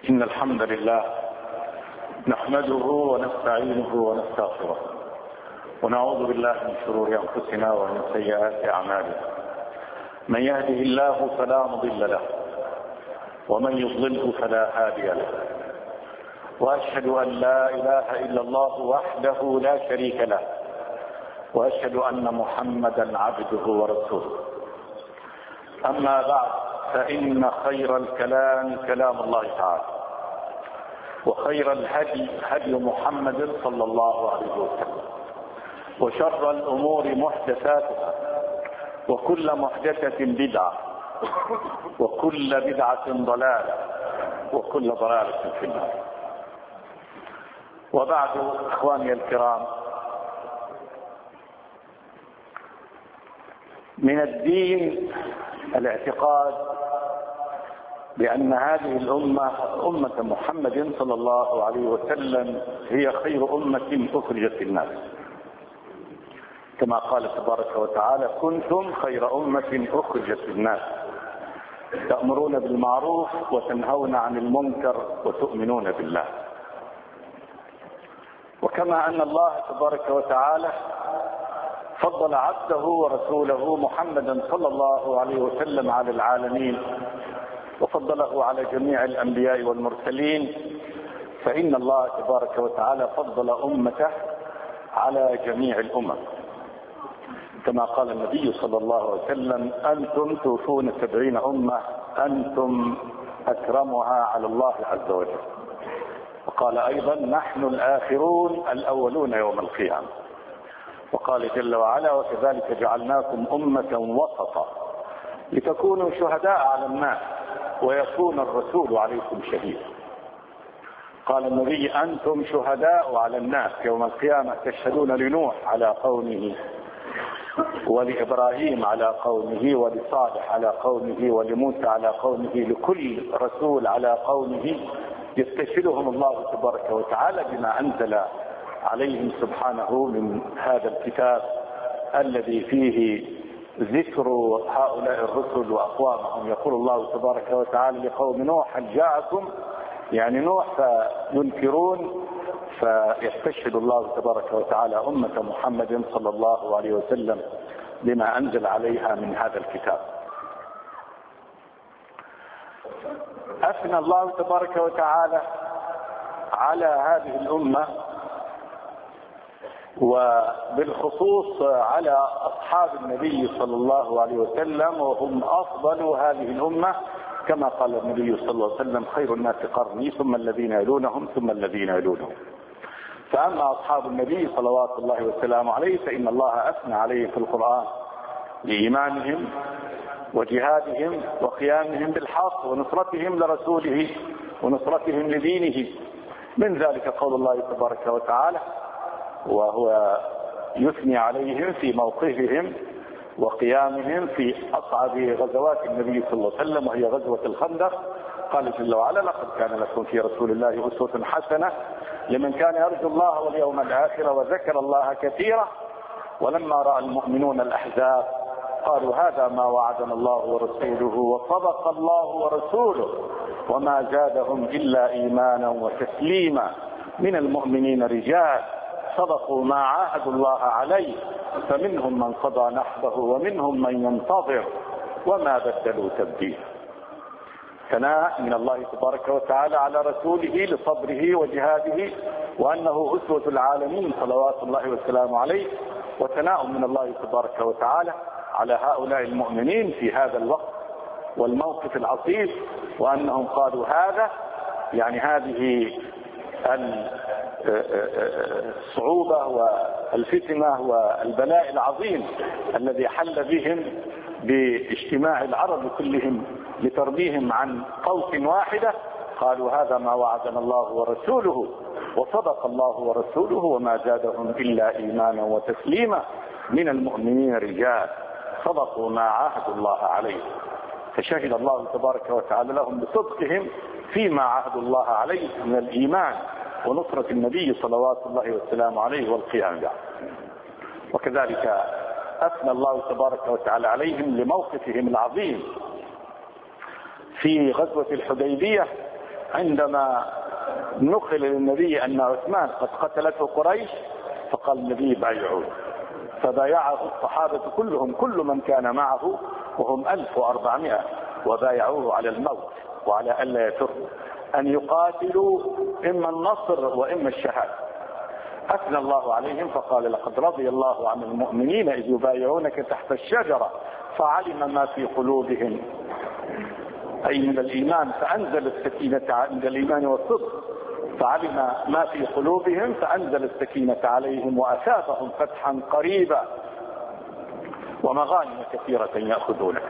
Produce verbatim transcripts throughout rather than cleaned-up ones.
إن الحمد لله نحمده ونستعينه ونستغفره ونعوذ بالله من شرور أنفسنا ومن سيئات أعمالنا. من يهده الله فلا مضل له ومن يضلله فلا هادي له، وأشهد أن لا إله إلا الله وحده لا شريك له، وأشهد أن محمدا عبده ورسوله. أما بعد، فإن خير الكلام كلام الله تعالى، وخير الهدي هدي محمد صلى الله عليه وسلم، وشر الأمور محدثاتها، وكل محدثة بدعة، وكل بدعة ضلالة، وكل ضلالة في النار. وبعد، إخواني الكرام، من الدين الاعتقاد بأن هذه الأمة أمة محمد صلى الله عليه وسلم هي خير أمة أخرجت للناس، كما قال تبارك وتعالى: كنتم خير أمة أخرجت للناس تأمرون بالمعروف وتنهون عن المنكر وتؤمنون بالله. وكما أن الله تبارك وتعالى فضل عبده ورسوله محمدا صلى الله عليه وسلم على العالمين، وفضله على جميع الأنبياء والمرسلين، فإن الله تبارك وتعالى فضل أمته على جميع الأمم، كما قال النبي صلى الله عليه وسلم: أنتم توفون سبعين أمة أنتم أكرمها على الله عز وجل. وقال أيضا: نحن الآخرون الأولون يوم القيامة. وقال جل وعلا: وكذلك جعلناكم أمة وسطا لتكونوا شهداء على الناس ويكون الرسول عليكم شهيدا. قال النبي: أنتم شهداء على الناس يوم القيامة، تشهدون لنوح على قومه، ولإبراهيم على قومه، ولصالح على قومه، ولموسى على قومه، لكل رسول على قومه يستشهدهم الله تبارك وتعالى بما أنزل عليهم سبحانه من هذا الكتاب الذي فيه ذكر هؤلاء الرسل وأقوامهم. يقول الله تبارك وتعالى لقوم نوح: هل جاءكم، يعني نوح، فينكرون، فيستشهد الله تبارك وتعالى أمة محمد صلى الله عليه وسلم بما أنزل عليها من هذا الكتاب. أثنى الله تبارك وتعالى على هذه الأمة، وبالخصوص على أصحاب النبي صلى الله عليه وسلم، وهم أفضل هذه الأمة، كما قال النبي صلى الله عليه وسلم: خير الناس قرني ثم الذين يلونهم ثم الذين يلونهم. فأما أصحاب النبي صلوات الله وسلامه عليه فإن الله أثنى عليه في القرآن لإيمانهم وجهادهم وقيامهم بالحق ونصرتهم لرسوله ونصرتهم لدينه. من ذلك قول الله تبارك وتعالى وهو يثني عليهم في موقفهم وقيامهم في أصعب غزوات النبي صلى الله عليه وسلم، وهي غزوة الخندق. قال جل وعلا: لقد كان لكم في رسول الله أسوة حسنة لمن كان يرجو الله واليوم الآخر وذكر الله كثيرا. ولما رأى المؤمنون الأحزاب قالوا: هذا ما وعدنا الله ورسوله وصدق الله ورسوله وما زادهم إلا إيمانا وتسليما. من المؤمنين رجال صدقوا ما عاهدوا الله عليه، فمنهم من قضى نحبه ومنهم من ينتظر وما بدلوا تبديلا. ثناء من الله تبارك وتعالى على رسوله لصبره وجهاده، وأنه أسوة العالمين صلوات الله وسلامه عليه. وثناء من الله تبارك وتعالى على هؤلاء المؤمنين في هذا الوقت والموقف العصيب، وأنهم قالوا هذا، يعني هذه الصعوبة والفتنة والبلاء العظيم الذي حل بهم باجتماع العرب كلهم لترضيهم عن قوس واحدة. قالوا: هذا ما وعدنا الله ورسوله وصدق الله ورسوله وما زادهم إلا إيمانا وتسليما. من المؤمنين رجال صدقوا ما عاهدوا الله عليه. فشهد الله تبارك وتعالى لهم بصدقهم فيما عاهدوا الله عليه من الإيمان ونصرة النبي صلوات الله وسلامه عليه والقيام به. وكذلك أثنى الله تبارك وتعالى عليهم لموقفهم العظيم في غزوة الحديبية، عندما نقل للنبي أن عثمان قد قتلته قريش فقال النبي بايعوه، فبايعه الصحابة كلهم كل من كان معه وهم ألف وأربعمائة وبايعوه على الموت وعلى ألا يفروا أن يقاتلوا إما النصر وإما الشهادة. أثنى الله عليهم فقال لقد رضي الله عن المؤمنين إذ يبايعونك تحت الشجرة فعلم ما في قلوبهم أي من الإيمان فأنزل السكينة عند الإيمان والصدق فعلم ما في قلوبهم فأنزل السكينة عليهم وأثابهم فتحا قريبا ومغانم كثيرة يأخذونها.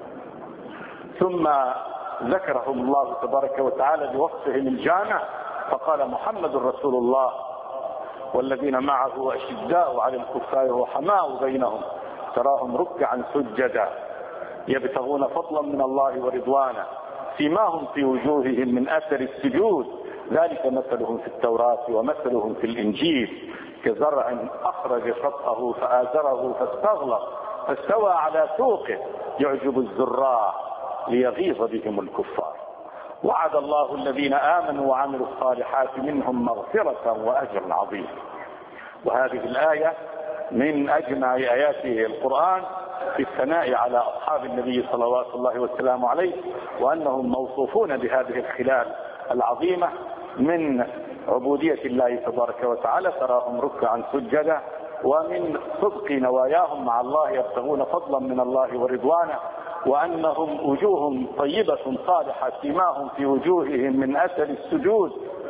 ثم ذكرهم الله تبارك وتعالى بوصفهم الجامع فقال محمد رسول الله والذين معه أشداء على الكفار رحماء بينهم تراهم ركعا سجدا يبتغون فضلا من الله ورضوانا سيماهم في وجوههم من أثر السجود ذلك مثلهم في التوراة ومثلهم في الإنجيل كزرع أخرج شطأه فآزره فاستغلظ فاستوى على سوقه يعجب الزراع ليغيظ بهم الكفار. وعد الله الذين آمنوا وعملوا الصالحات منهم مغفرة وأجر عظيم. وهذه الآية من أجمع آيات القرآن في الثناء على أصحاب النبي صلوات الله وسلامه عليه وأنهم موصوفون بهذه الخلال العظيمة من عبودية الله تبارك وتعالى تراهم ركعا سجدا ومن صدق نواياهم مع الله يبتغون فضلا من الله ورضوانه وأنهم وجوههم طيبة صالحة سيماهم في وجوههم من أثر السجود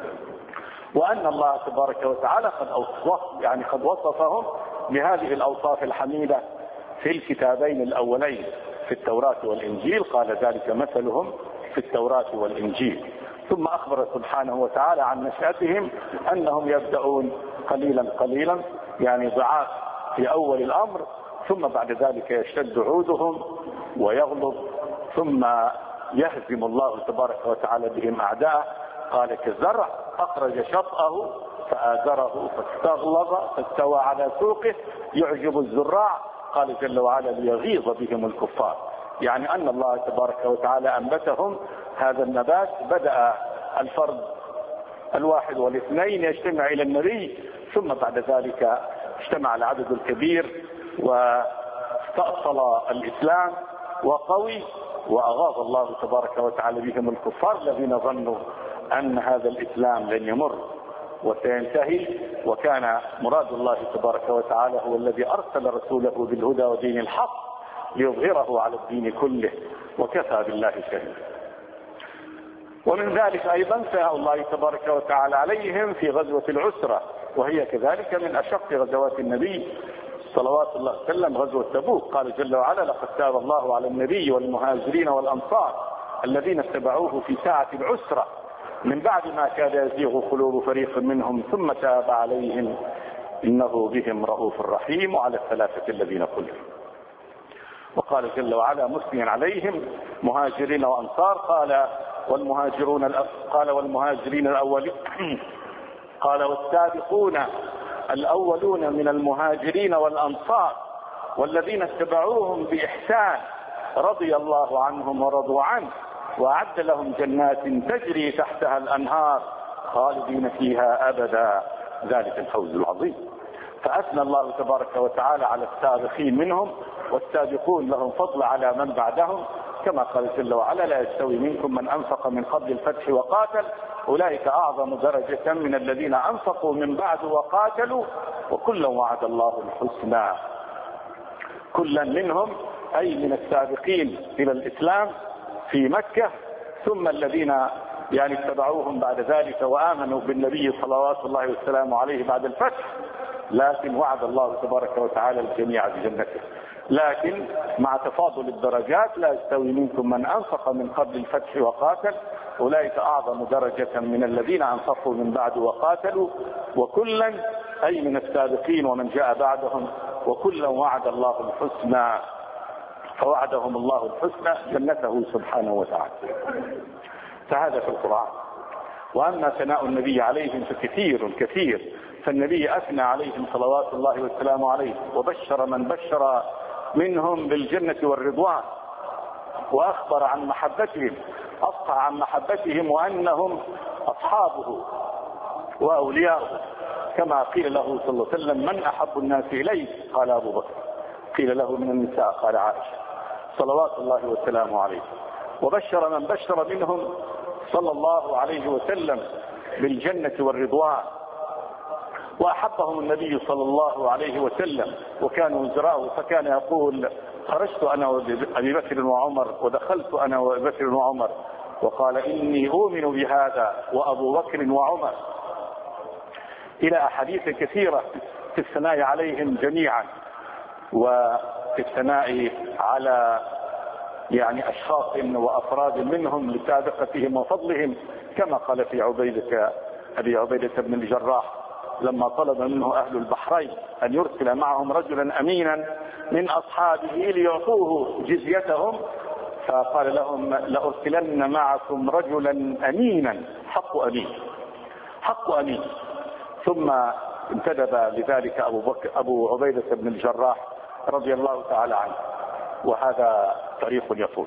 وأن الله تبارك وتعالى قد أوصف يعني قد وصفهم بهذه الأوصاف الحميدة في الكتابين الأولين في التوراة والإنجيل قال ذلك مثلهم في التوراة والإنجيل. ثم أخبر سبحانه وتعالى عن نشأتهم أنهم يبدأون قليلا قليلا يعني ضعاف في أول الأمر ثم بعد ذلك يشتد عودهم ويغلب ثم يهزم الله تبارك وتعالى بهم أعداء. قال كالزرع أخرج شطأه فآزره فاستغلظ فاستوى على سوقه يعجب الزراع قال جل وعلا ليغيظ بهم الكفار يعني أن الله تبارك وتعالى أنبتهم هذا النبات. بدأ الفرد الواحد والاثنين يجتمع إلى النبي ثم بعد ذلك اجتمع العدد الكبير واستأصل الإسلام وقوي وأغاظ الله تبارك وتعالى بهم الكفار الذين ظنوا أن هذا الإسلام لن يمر وسينتهي وكان مراد الله تبارك وتعالى هو الذي أرسل رسوله بالهدى ودين الحق ليظهره على الدين كله وكفى بالله شهيدا. ومن ذلك أيضا فاء الله تبارك وتعالى عليهم في غزوة العسرة وهي كذلك من أشق غزوات النبي صلوات الله عليه وسلم غزوة تبوك. قال جل وعلا لقد تاب الله على النبي والمهاجرين والأنصار الذين اتبعوه في ساعة العسرة من بعد ما كاد يزيغ قلوب فريق منهم ثم تاب عليهم إنه بهم رؤوف رحيم وعلى الثلاثة الذين خلفوا. وقال جل وعلا مثنيا عليهم مهاجرين وأنصار قال والمهاجرون قال والمهاجرين الأولين قال والسابقون الأولون من المهاجرين والأنصار والذين اتبعوهم بإحسان رضي الله عنهم ورضوا عنه وأعد لهم جنات تجري تحتها الأنهار خالدين فيها أبدا ذلك الفوز العظيم. فأثنى الله تبارك وتعالى على السابقين منهم والسابقون لهم فضل على من بعدهم كما قال جل وعلا لا يستوي منكم من أنفق من قبل الفتح وقاتل أولئك أعظم درجة من الذين أنفقوا من بعد وقاتلوا وكلا وعد الله الحسنى. كلا منهم أي من السابقين إلى الإسلام في مكة ثم الذين يعني اتبعوهم بعد ذلك وآمنوا بالنبي صلوات الله وسلامه عليه بعد الفتح لكن وعد الله تبارك وتعالى الجميع بجنته. لكن مع تفاضل الدرجات لا يستوي منكم من أنفق من قبل الفتح وقاتل أولئك أعظم درجة من الذين أنفقوا من بعد وقاتلوا وكلا أي من السابقين ومن جاء بعدهم وكلا وعد الله الحسنى فوعدهم الله الحسنى جنته سبحانه وتعالى. فهذا في القرآن. وأما ثناء النبي عليهم فكثير كثير فالنبي أثنى عليهم صلوات الله والسلام عليه وبشر من بشر منهم بالجنة والرضوان وأخبر عن محبتهم، أصفح عن محبتهم وأنهم أصحابه وأولياؤه، كما قيل له صلى الله عليه وسلم: من أحب الناس إليه؟ قال أبو بكر. قيل له: من النساء؟ قال عائشة، صلوات الله وسلامه عليه. وبشر من بشر منهم صلى الله عليه وسلم بالجنة والرضوان، وأحبهم النبي صلى الله عليه وسلم وكانوا وزراءه، فكان يقول: خرجت أنا وأبي بكر وعمر ودخلت أنا وأبي بكر وعمر، وقال: إني أؤمن بهذا وأبو بكر وعمر، إلى أحاديث كثيرة في الثناء عليهم جميعا، وفي الثناء على يعني أشخاص وأفراد منهم لسابقتهم وفضلهم، كما قال في عبيدة أبي عبيدة بن الجراح لما طلب منه أهل البحرين أن يرسل معهم رجلا أمينا من أصحابه ليعطوه جزيتهم، فقال لهم: لأرسلن معكم رجلا أمينا، حق أمين، حق أمين. ثم انتدب لذلك أبو, بكر أبو عبيدة بن الجراح رضي الله تعالى عنه، وهذا طريق يطول.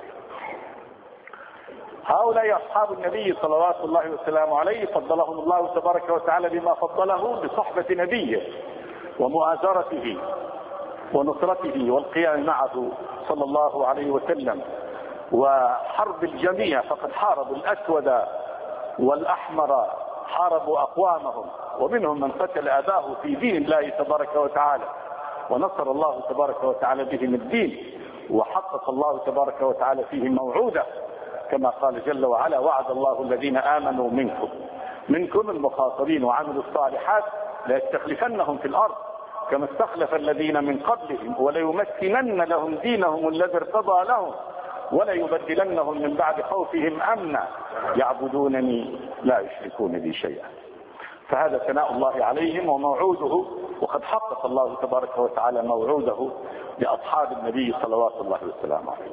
هؤلاء أصحاب النبي صلوات الله وسلامه عليه فضلهم الله تبارك وتعالى بما فضله بصحبة نبيه ومؤازرته ونصرته والقيام معه صلى الله عليه وسلم، وحرب الجميع، فقد حاربوا الأسود والأحمر، حاربوا أقوامهم، ومنهم من قتل أباه في دين الله تبارك وتعالى، ونصر الله تبارك وتعالى بهم الدين، وحقق الله تبارك وتعالى فيهم موعوده، كما قال جل وعلا: وعد الله الذين آمنوا منكم منكم المخاطبين وعملوا الصالحات ليستخلفنهم في الأرض كما استخلف الذين من قبلهم وليمكنن لهم دينهم الذي ارتضى لهم وليبدلنهم من بعد خوفهم أمنا يعبدونني لا يشركون بي شيئا. فهذا ثناء الله عليهم وموعوده، وقد حقق الله تبارك وتعالى موعوده لأصحاب النبي صلوات الله وسلامه عليه.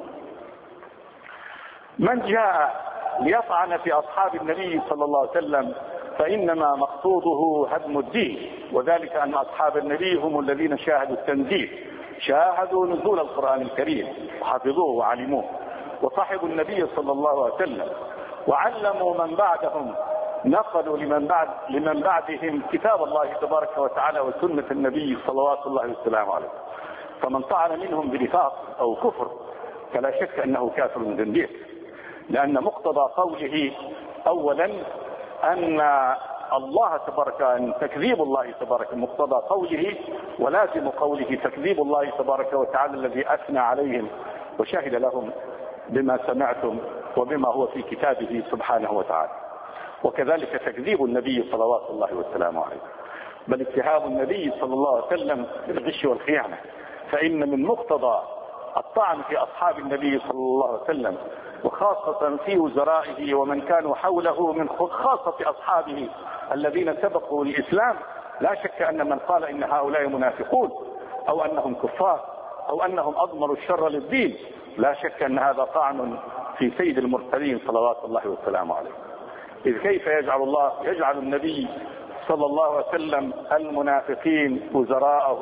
من جاء ليطعن في أصحاب النبي صلى الله عليه وسلم فإنما مقصوده هدم الدين، وذلك أن أصحاب النبي هم الذين شاهدوا التنزيل، شاهدوا نزول القرآن الكريم وحفظوه وعلموه، وصحبوا النبي صلى الله عليه وسلم وعلموا من بعدهم، نقلوا لمن بعد لمن بعدهم كتاب الله تبارك وتعالى وسنة النبي صلوات الله وسلامه عليه. فمن طعن منهم بنفاق أو كفر فلا شك أنه كافر زنديق، لأن مقتضى قوله أولا أن الله تبارك أن تكذيب الله تبارك مقتضى قوله ولازم قوله تكذيب الله تبارك وتعالى الذي أثنى عليهم وشهد لهم بما سمعتم وبما هو في كتابه سبحانه وتعالى، وكذلك تكذيب النبي صلوات الله وسلامه عليه، بل اتهام النبي صلى الله عليه وسلم بالغش والخيانة. فإن من مقتضى الطعن في أصحاب النبي صلى الله عليه وسلم وخاصة في وزرائه ومن كانوا حوله من خاصة أصحابه الذين سبقوا الإسلام، لا شك أن من قال إن هؤلاء منافقون أو أنهم كفار أو أنهم أضمروا الشر للدين، لا شك أن هذا طعن في سيد المرسلين صلوات الله وسلامه عليه. إذ كيف يجعل الله يجعل النبي صلى الله عليه وسلم المنافقين وزراءه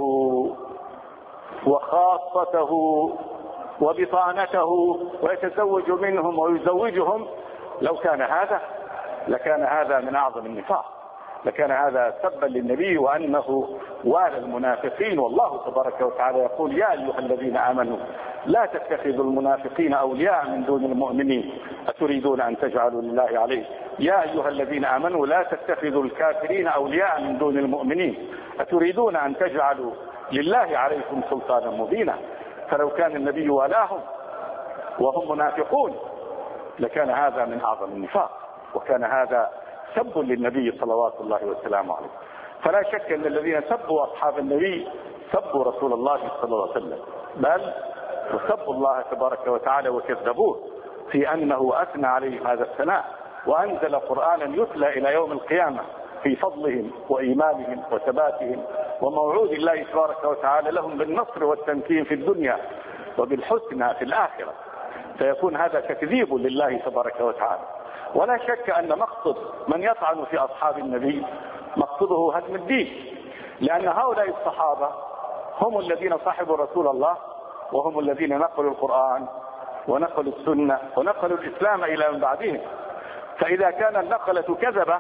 وخاصته وبطانته ويتزوج منهم ويزوجهم؟ لو كان هذا لكان هذا من أعظم النفاق، لكان هذا سبا للنبي وأنه والى المنافقين. والله تبارك وتعالى يقول: يا أيها الذين آمنوا لا تتخذوا المنافقين أولياء من دون المؤمنين أتريدون أن تجعلوا لله عليه يا أيها الذين آمنوا لا تتخذوا الكافرين أولياء من دون المؤمنين أتريدون أن تجعلوا لله عليكم سلطانا مبينا. فلو كان النبي والاهم وهم منافقون لكان هذا من أعظم النفاق، وكان هذا سب للنبي صلوات الله وسلامه عليه. فلا شك أن الذين سبوا أصحاب النبي سبوا رسول الله صلى الله عليه وسلم، بل وسبوا الله تبارك وتعالى وكذبوه في أنه أثنى عليهم هذا الثناء وأنزل قرآنا يتلى إلى يوم القيامة في فضلهم وإيمانهم وثباتهم وموعود الله تبارك وتعالى لهم بالنصر والتمكين في الدنيا وبالحسنى في الآخرة. فيكون هذا تكذيب لله تبارك وتعالى. ولا شك أن مقصد من يطعن في أصحاب النبي مقصده هدم الدين، لأن هؤلاء الصحابة هم الذين صحبوا رسول الله وهم الذين نقلوا القرآن ونقلوا السنة ونقلوا الإسلام إلى من بعدهم. فإذا كان النقلة كذبة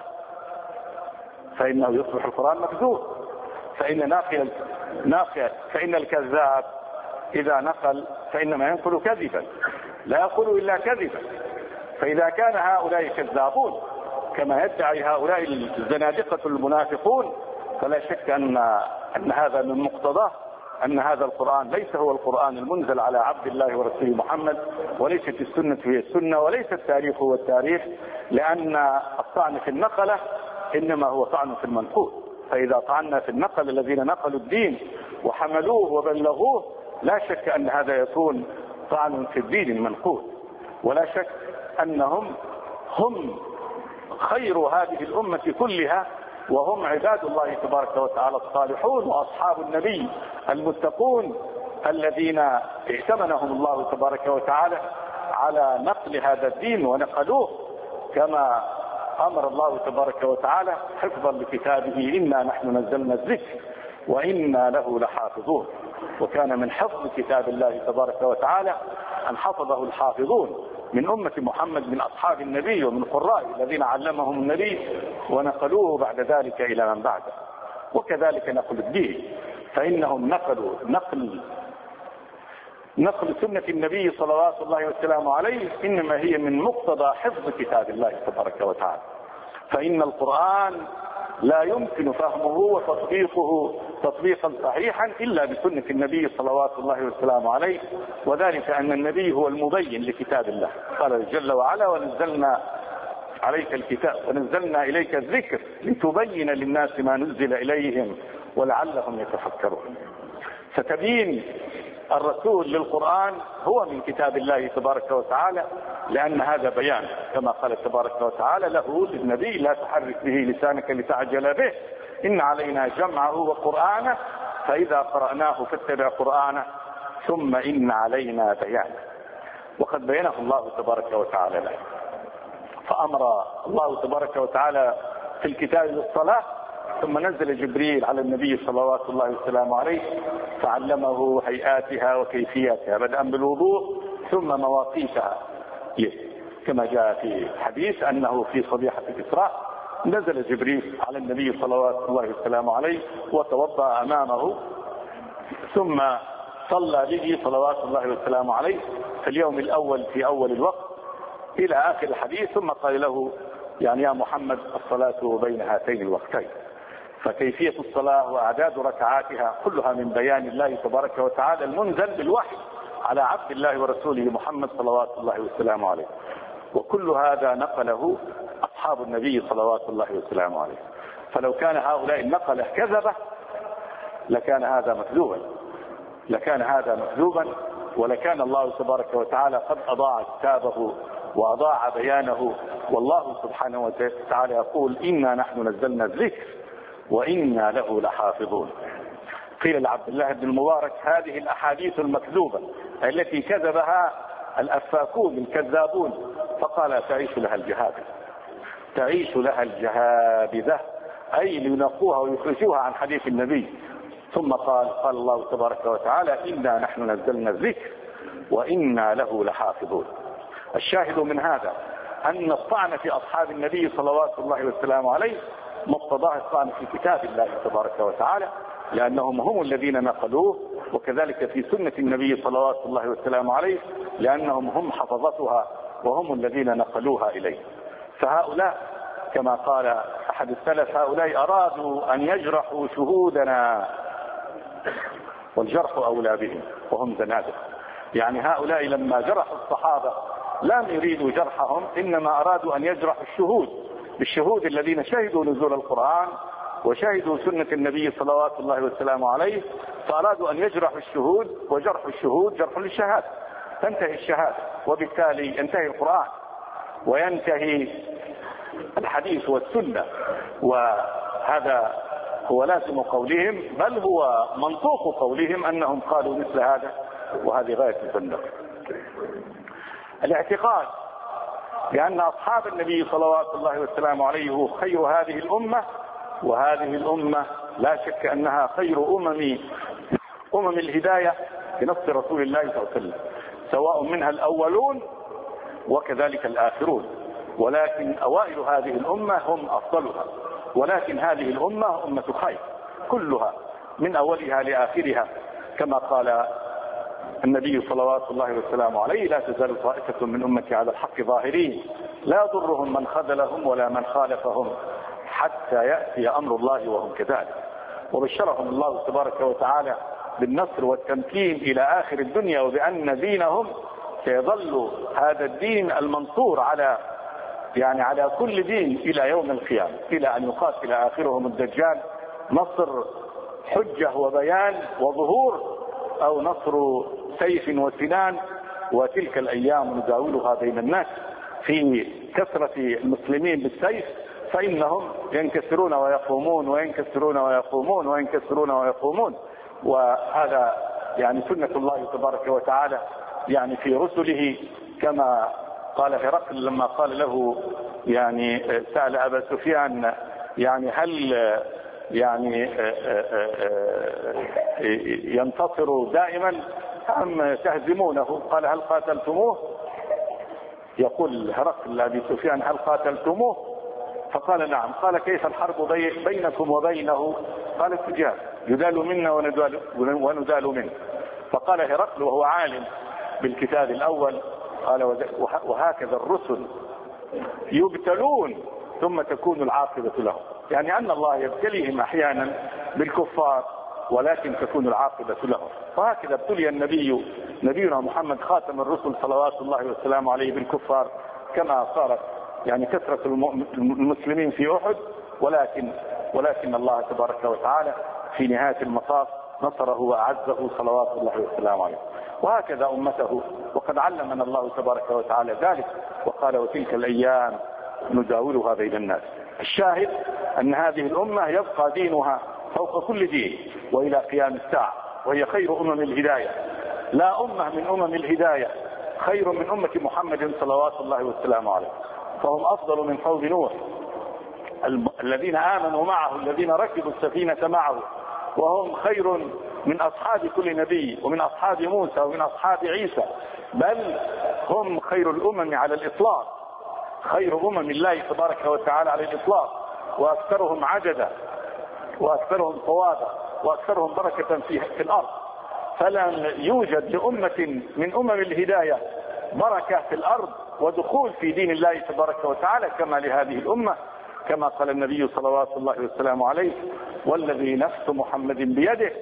فإنه يصبح القرآن مكذوب. فإن ناقل ناقل فإن الكذاب إذا نقل فإنما ينقل كذبا لا يقول إلا كذبا. فإذا كان هؤلاء كذابون كما يدعي هؤلاء الزنادقة المنافقون فلا شك أن أن هذا من مقتضاه أن هذا القرآن ليس هو القرآن المنزل على عبد الله ورسوله محمد، وليست السنة هي السنة، وليس التاريخ هو التاريخ، لأن الطعن في النقلة إنما هو طعن في المنقول. فإذا طعنا في النقل الذين نقلوا الدين وحملوه وبلغوه لا شك أن هذا يكون طعن في الدين المنقول. ولا شك أنهم هم خير هذه الأمة كلها، وهم عباد الله تبارك وتعالى الصالحون وأصحاب النبي المتقون الذين ائتمنهم الله تبارك وتعالى على نقل هذا الدين ونقلوه كما أمر الله تبارك وتعالى حفظا لكتابه إنا نحن نزلنا الذكر وإنا له لحافظون. وكان من حفظ كتاب الله تبارك وتعالى أن حفظه الحافظون من أمة محمد من أصحاب النبي ومن قراء الذين علمهم النبي ونقلوه بعد ذلك إلى من بعده. وكذلك نقل الدين، فإنهم نقلوا نقل نقل سنة النبي صلوات الله وسلامه عليه إنما هي من مقتضى حفظ كتاب الله تبارك وتعالى. فإن القرآن لا يمكن فهمه وتطبيقه تطبيقا صحيحا إلا بسنة النبي صلوات الله وسلامه عليه، وذلك أن النبي هو المبين لكتاب الله. قال جل وعلا ونزلنا عليك الكتاب ونزلنا إليك الذكر لتبين للناس ما نزل إليهم ولعلهم يتفكرون. فتبيين الرسول للقرآن هو من كتاب الله تبارك وتعالى، لأن هذا بيان كما قال تبارك وتعالى له للنبي لا تحرك به لسانك لتعجل به إن علينا جمعه وقرآنه فإذا قرأناه فاتبع قرآنه ثم إن علينا بيانه. وقد بينه الله تبارك وتعالى له. فأمر الله تبارك وتعالى في الكتاب بالصلاة ثم نزل جبريل على النبي صلوات الله وسلامه عليه فعلمه هيئاتها وكيفياتها بدءا بالوضوء ثم مواقيتها، كما جاء في حديث أنه في صبيحة الإسراء نزل جبريل على النبي صلوات الله وسلامه عليه وتوضأ أمامه ثم صلى به صلوات الله وسلامه عليه في اليوم الأول في أول الوقت إلى آخر الحديث، ثم قال له يعني يا محمد الصلاة بين هاتين الوقتين. فكيفية الصلاة وأعداد ركعاتها كلها من بيان الله تبارك وتعالى المنزل بالوحي على عبد الله ورسوله محمد صلوات الله وسلامه عليه. وكل هذا نقله أصحاب النبي صلوات الله وسلامه عليه. فلو كان هؤلاء النقلة كذبة لكان هذا مكذوبا لكان هذا مكذوبا ولكان الله تبارك وتعالى قد أضاع كتابه وأضاع بيانه. والله سبحانه وتعالى يقول إنا نحن نزلنا الذكر وإنا له لحافظون. قيل لعبد الله بن المبارك هذه الأحاديث المكذوبة التي كذبها الأفاكون الكذابون، فقال تعيش لها الجهابذة تعيش لها الجهابذة أي لينقوها ويخرجوها عن حديث النبي. ثم قال قال الله تبارك وتعالى إنا نحن نزلنا الذكر وإنا له لحافظون. الشاهد من هذا أن الطعن في أصحاب النبي صلوات الله وسلامه عليه مقتضاه الطعن في كتاب الله تبارك وتعالى، لأنهم هم الذين نقلوه، وكذلك في سنة النبي صلوات الله وسلامه عليه لأنهم هم حفظتها وهم الذين نقلوها إليه. فهؤلاء كما قال أحد السلف هؤلاء أرادوا أن يجرحوا شهودنا والجرح أولى بهم وهم زنادقة. يعني هؤلاء لما جرحوا الصحابة لم يريدوا جرحهم، إنما أرادوا أن يجرحوا الشهود بالشهود الذين شهدوا نزول القرآن وشهدوا سنة النبي صلوات الله وسلامه عليه، فأرادوا أن يجرحوا الشهود، وجرح الشهود جرح للشهادة، تنتهي الشهادة وبالتالي ينتهي القرآن وينتهي الحديث والسنة. وهذا هو لازم قولهم، بل هو منطوق قولهم أنهم قالوا مثل هذا، وهذه غاية الزندقة. الاعتقاد بأن أصحاب النبي صلوات الله وسلامه عليه هو خير هذه الأمة، وهذه الأمة لا شك أنها خير أمم أمم الهداية بنص رسول الله صلى الله عليه وسلم. سواء منها الأولون وكذلك الآخرون، ولكن أوائل هذه الأمة هم أفضلها، ولكن هذه الأمة أمة خير كلها من أولها لآخرها، كما قال النبي صلوات الله وسلامه عليه: لا تزال طائفة من أمتي على الحق ظاهرين لا يضرهم من خذلهم ولا من خالفهم حتى يأتي أمر الله وهم كذلك. وبشرهم الله تبارك وتعالى بالنصر والتمكين إلى آخر الدنيا، وبأن دينهم سيظل هذا الدين المنصور على يعني على كل دين إلى يوم القيامة، إلى أن يقاتل آخرهم الدجال، نصر حجة وبيان وظهور، أو نصر سيف وسنان. وتلك الأيام نداولها بين الناس، في كثرة المسلمين بالسيف فإنهم ينكسرون ويقومون وينكسرون ويقومون وينكسرون ويقومون. وهذا يعني سنة الله تبارك وتعالى يعني في رسله، كما قال هرقل لما قال له يعني سأل أبا سفيان يعني هل يعني ينتصر دائما أم تهزمونه؟ قال: هل قاتلتموه؟ يقول هرقل لأبي سفيان: هل قاتلتموه؟ فقال: نعم. قال: كيف الحرب بينكم وبينه؟ قال: السجال، يدال منا وندال, وندال منه. فقال هرقل وهو عالم بالكتاب الأول، قال: وهكذا الرسل يبتلون ثم تكون العاقبة لهم، يعني أن الله يبتليهم أحيانا بالكفار ولكن تكون العاقبة لهم. وهكذا ابتلي النبي نبينا محمد خاتم الرسل صلوات الله وسلامه عليه بالكفار، كما صارت يعني كثرة المسلمين في أحد، ولكن ولكن الله تبارك وتعالى في نهاية المطاف نصره وأعزه صلوات الله وسلامه عليه. وهكذا أمته، وقد علمنا الله تبارك وتعالى ذلك وقال: وتلك الأيام نداولها بين الناس. الشاهد أن هذه الأمة يبقى دينها فوق كل دين وإلى قيام الساعة، وهي خير أمم الهداية. لا أمة من أمم الهداية خير من أمة محمد صلوات الله وسلامه عليه، فهم أفضل من قوم نوح الذين آمنوا معه، الذين ركبوا السفينة معه، وهم خير من أصحاب كل نبي ومن أصحاب موسى ومن أصحاب عيسى، بل هم خير الأمم على الإطلاق، خير أمم الله تبارك وتعالى على الإطلاق، وأكثرهم عددا وأكثرهم صوابا وأكثرهم بركة في الأرض. فلن يوجد لأمة من أمم الهداية بركة في الأرض ودخول في دين الله تبارك وتعالى كما لهذه الأمة، كما قال النبي صلوات الله وسلامه عليه: والذي نفس محمد بيده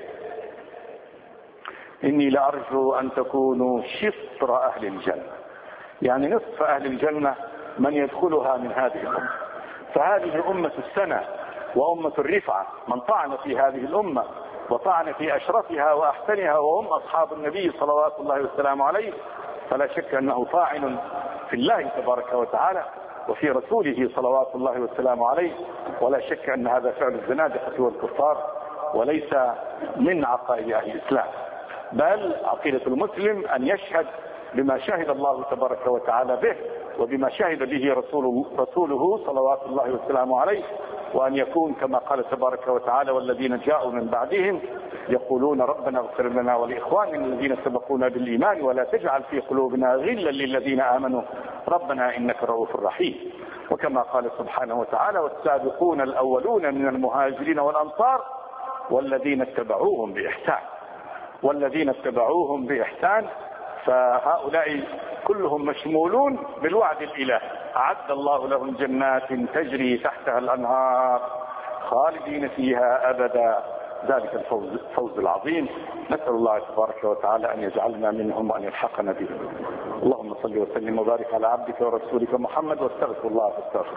إني لأرجو أن تكونوا شطر أهل الجنة، يعني نصف أهل الجنة من يدخلها من هذه الأمة. فهذه أمة السنة وأمة الرفعة، من طعن في هذه الأمة وطعن في أشرفها وأحسنها وهم أصحاب النبي صلوات الله والسلام عليه، فلا شك أنه طاعن في الله تبارك وتعالى وفي رسوله صلوات الله والسلام عليه، ولا شك أن هذا فعل الزنادقة والكفار وليس من عقائد أهل الإسلام. بل عقيدة المسلم أن يشهد بما شهد الله تبارك وتعالى به وبما شهد به رسول رسوله صلوات الله والسلام عليه، وأن يكون كما قال تبارك وتعالى: والذين جاءوا من بعدهم يقولون ربنا اغفر لنا ولإخواننا الذين سبقونا بالإيمان ولا تجعل في قلوبنا غلا للذين آمنوا ربنا إنك رؤوف رحيم. وكما قال سبحانه وتعالى: والسابقون الأولون من المهاجرين والأنصار والذين اتبعوهم بإحسان. والذين اتبعوهم بإحسان، فهؤلاء كلهم مشمولون بالوعد الإلهي: أعد الله لهم جنات تجري تحتها الأنهار خالدين فيها أبدا، ذلك الفوز الفوز العظيم. نسأل الله تبارك وتعالى أن يجعلنا منهم وأن يلحقنا بهم. اللهم صل وسلم وبارك على عبدك ورسولك محمد، واستغفر الله فاستغفر.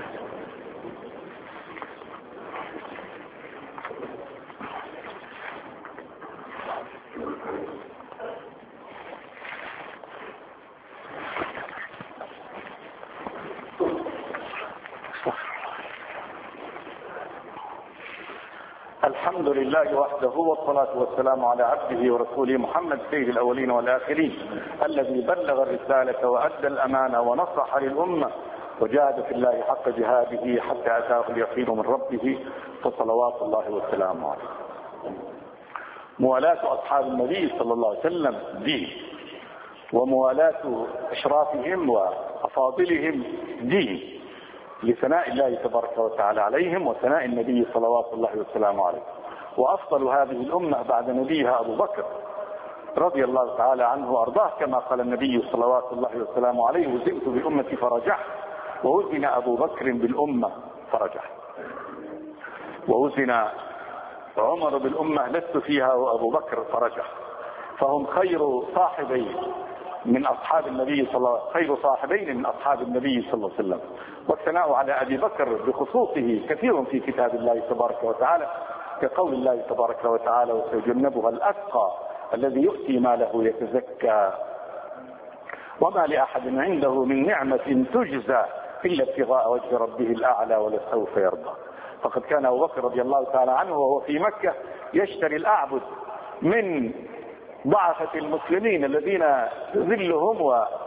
الحمد لله وحده، والصلاة والسلام على عبده ورسوله محمد سيد الأولين والآخرين، الذي بلغ الرسالة وأدى الأمانة ونصح للأمة وجاهد في الله حق جهاده حتى أتاه اليقين من ربه، فصلوات الله والسلام عليه. موالاة أصحاب النبي صلى الله عليه وسلم دين، وموالاة أشرافهم وأفاضلهم دين لثناء الله تبارك وتعالى عليهم وثناء النبي صلوات الله وسلامه عليه. وأفضل هذه الأمة بعد نبيها أبو بكر رضي الله تعالى عنه وأرضاه، كما قال النبي صلوات الله وسلامه عليه: وزنت بأمتي فرجحت، ووزن أبو بكر بالأمة فرجح، ووزن عمر بالأمة لست فيها وأبو بكر فرجح. فهم خير صاحبي من أصحاب النبي صلى الله عليه وسلم، خير صاحبين من أصحاب النبي صلى الله عليه وسلم. والثناء على أبي بكر بخصوصه كثير في كتاب الله تبارك وتعالى، كقول الله تبارك وتعالى: وسيجنبها الأتقى الذي يؤتي ماله يتزكى وما لأحد عنده من نعمة تجزى إلا ابتغاء وجه ربه الأعلى ولسوف يرضى. فقد كان أبو بكر رضي الله تعالى عنه وهو في مكة يشتري الأعبد من ضعفة المسلمين الذين يذلهم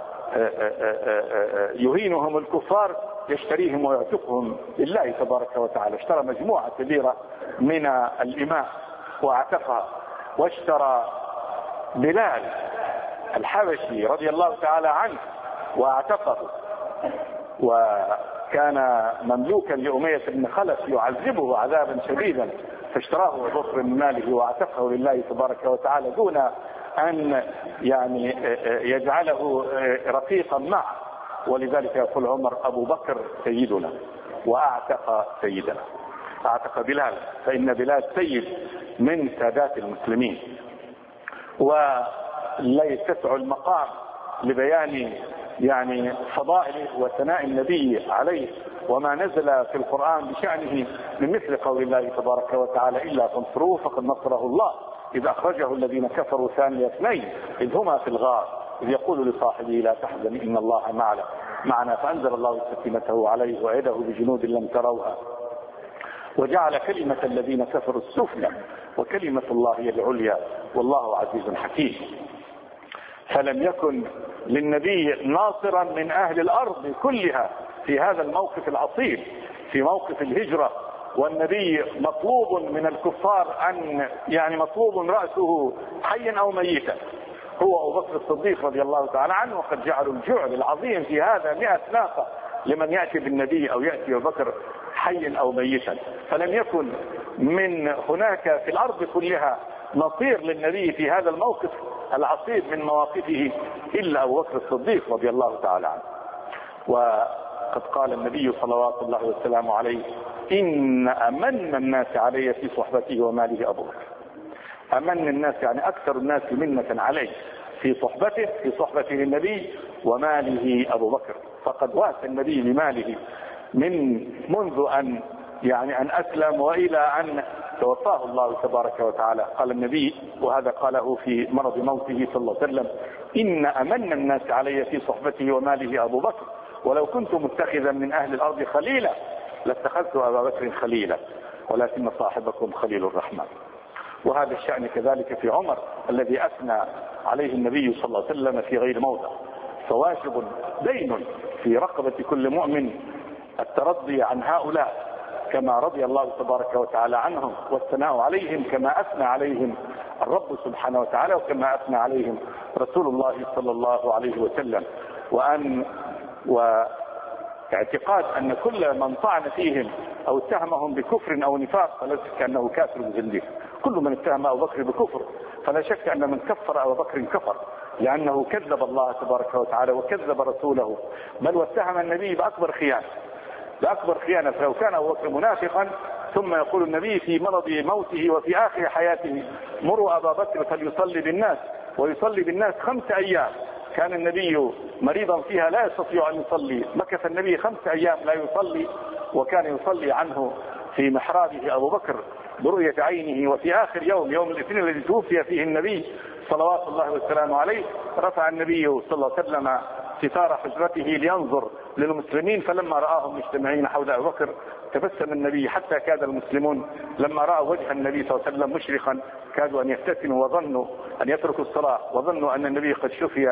ويهينهم الكفار، يشتريهم ويعتقهم لله تبارك وتعالى. اشترى مجموعة كبيرة من الإماء واعتقها، واشترى بلال الحبشي رضي الله تعالى عنه واعتقه، وكان مملوكا لأمية بن خلف يعذبه عذابا شديدا، فاشتراه أبو بكر من ماله واعتقه لله تبارك وتعالى دون أن يعني يجعله رقيقا معه. ولذلك يقول عمر: أبو بكر سيدنا واعتق سيدنا، اعتق بلال، فإن بلال سيد من سادات المسلمين. ولا يتسع المقام لبيان يعني فضائله وثناء النبي عليه وما نزل في القرآن بشأنه من مثل قول الله تبارك وتعالى: إلا تنصروه فقد نصره الله إذ أخرجه الذين كفروا ثاني اثنين إذ هما في الغار إذ يقول لصاحبه لا تحزن إن الله معنا معنا فأنزل الله سكينته عليه وأيده بجنود لم تروها وجعل كلمة الذين كفروا السفلى وكلمة الله هي العليا والله عزيز حكيم. فلم يكن للنبي ناصرا من أهل الأرض كلها في هذا الموقف العصيب، في موقف الهجرة، والنبي مطلوب من الكفار أن يعني مطلوب رأسه حيا أو ميتا. هو أبو بكر الصديق رضي الله تعالى عنه، وقد جعلوا الجعل العظيم في هذا مئة ناقة لمن يأتي بالنبي أو يأتي أبو بكر حيا أو ميتا. فلم يكن من هناك في الأرض كلها نصير للنبي في هذا الموقف العصيب من مواقفه إلا أبو بكر الصديق رضي الله تعالى عنه. وقد قال النبي صلوات الله وسلامه عليه: إن أمن الناس علي في صحبته وماله أبو بكر. أمن الناس يعني أكثر الناس منة عليه في صحبته في صحبته للنبي وماله أبو بكر. فقد واسى النبي بماله من منذ أن يعني أن أسلم وإلى أن توفاه الله تبارك وتعالى. قال النبي، وهذا قاله في مرض موته صلى الله عليه وسلم: إن أمن الناس علي في صحبته وماله أبو بكر، ولو كنت متخذا من أهل الأرض خليلا لاتخذت أبا بكر خليلا ولكن صاحبكم خليل الرحمن. وهذا الشأن كذلك في عمر الذي أثنى عليه النبي صلى الله عليه وسلم في غير موضع. فواجب دين في رقبة كل مؤمن الترضي عن هؤلاء كما رضي الله تبارك وتعالى عنهم، والثناء عليهم كما أثنى عليهم الرب سبحانه وتعالى وكما أثنى عليهم رسول الله صلى الله عليه وسلم. وأن واعتقاد أن كل من طعن فيهم أو اتهمهم بكفر أو نفاق فلا شك أنه كافر وزنديق. كل من اتهم أبو بكر بكفر فلا شك أن من كفر أبو بكر كفر، لأنه كذب الله تبارك وتعالى وكذب رسوله، بل واتهم النبي بأكبر خيانة بأكبر خيانة. فلو كان أبو بكر منافقا ثم يقول النبي في مرض موته وفي آخر حياته: مروا أبا بكر فليصلي بالناس، ويصلي بالناس خمس أيام. كان النبي مريضا فيها لا يستطيع أن يصلي، مكث النبي خمس أيام لا يصلي، وكان يصلي عنه في محرابه أبو بكر برؤية عينه. وفي آخر يوم يوم الاثنين الذي توفي فيه النبي صلوات الله وسلامه عليه رفع النبي صلى الله عليه وسلم ستار حجرته لينظر للمسلمين، فلما رآهم مجتمعين حول أبي بكر تبسم النبي حتى كاد المسلمون لما رأوا وجه النبي صلى الله عليه وسلم مشرقا كادوا أن يفتتنوا وظنوا أن يتركوا الصلاة، وظنوا أن النبي قد شفي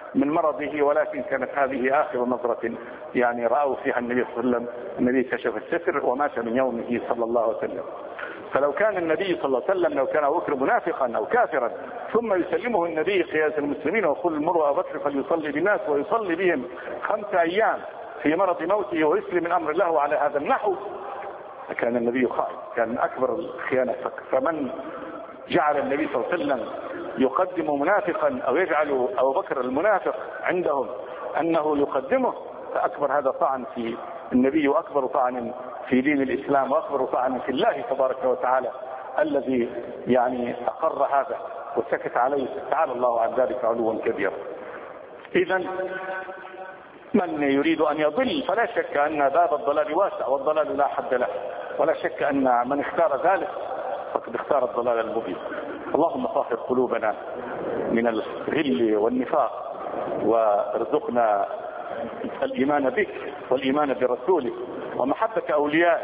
من مرضه، ولكن كانت هذه آخر نظرة يعني رأوا فيها النبي صلى الله عليه وسلم. النبي كشف الستر ومات من يومه صلى الله عليه وسلم. فلو كان النبي صلى الله عليه وسلم لو كان أبو بكر منافقا أو كافرا ثم يسلمه النبي قيادة المسلمين ويقول مروا أبو بكر فليصلي بالناس ويصلي بهم خمس أيام في مرض موته ويسلم من أمر الله على هذا النحو، كان النبي خائن، كان أكبر الخيانة. فمن جعل النبي صلى الله عليه وسلم يقدم منافقا أو يجعل أبو بكر المنافق عندهم أنه يقدمه، فأكبر هذا طعن في النبي وأكبر طعن في دين الإسلام وأكبر طعن في الله تبارك وتعالى الذي يعني أقر هذا وسكت عليه تعالى الله عن ذلك علوا كبيرا. إذن من يريد أن يضل فلا شك أن باب الضلال واسع والضلال لا حد له، ولا شك أن من اختار ذلك فقد اختار الضلال المبين. اللهم طهر قلوبنا من الغل والنفاق وارزقنا الإيمان بك والإيمان برسولك ومحبة أوليائك،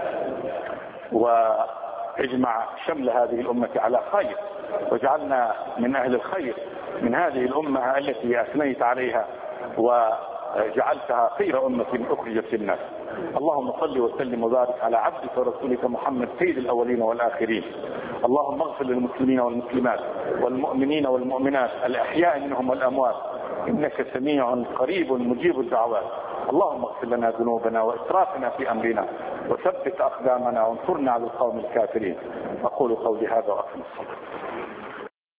واجمع شمل هذه الأمة على خير، واجعلنا من أهل الخير من هذه الأمة التي أثنيت عليها وجعلتها خير أمة أخرجت للناس. اللهم صل وسلم وبارك على عبدك ورسولك محمد سيد الأولين والآخرين. اللهم اغفر للمسلمين والمسلمات والمؤمنين والمؤمنات الأحياء منهم والأموات، إنك سميع قريب مجيب الدعوات. اللهم اغفر لنا ذنوبنا وإسرافنا في أمرنا وثبت أقدامنا وانصرنا على القوم الكافرين. أقول قولي هذا وأقم الصلاة.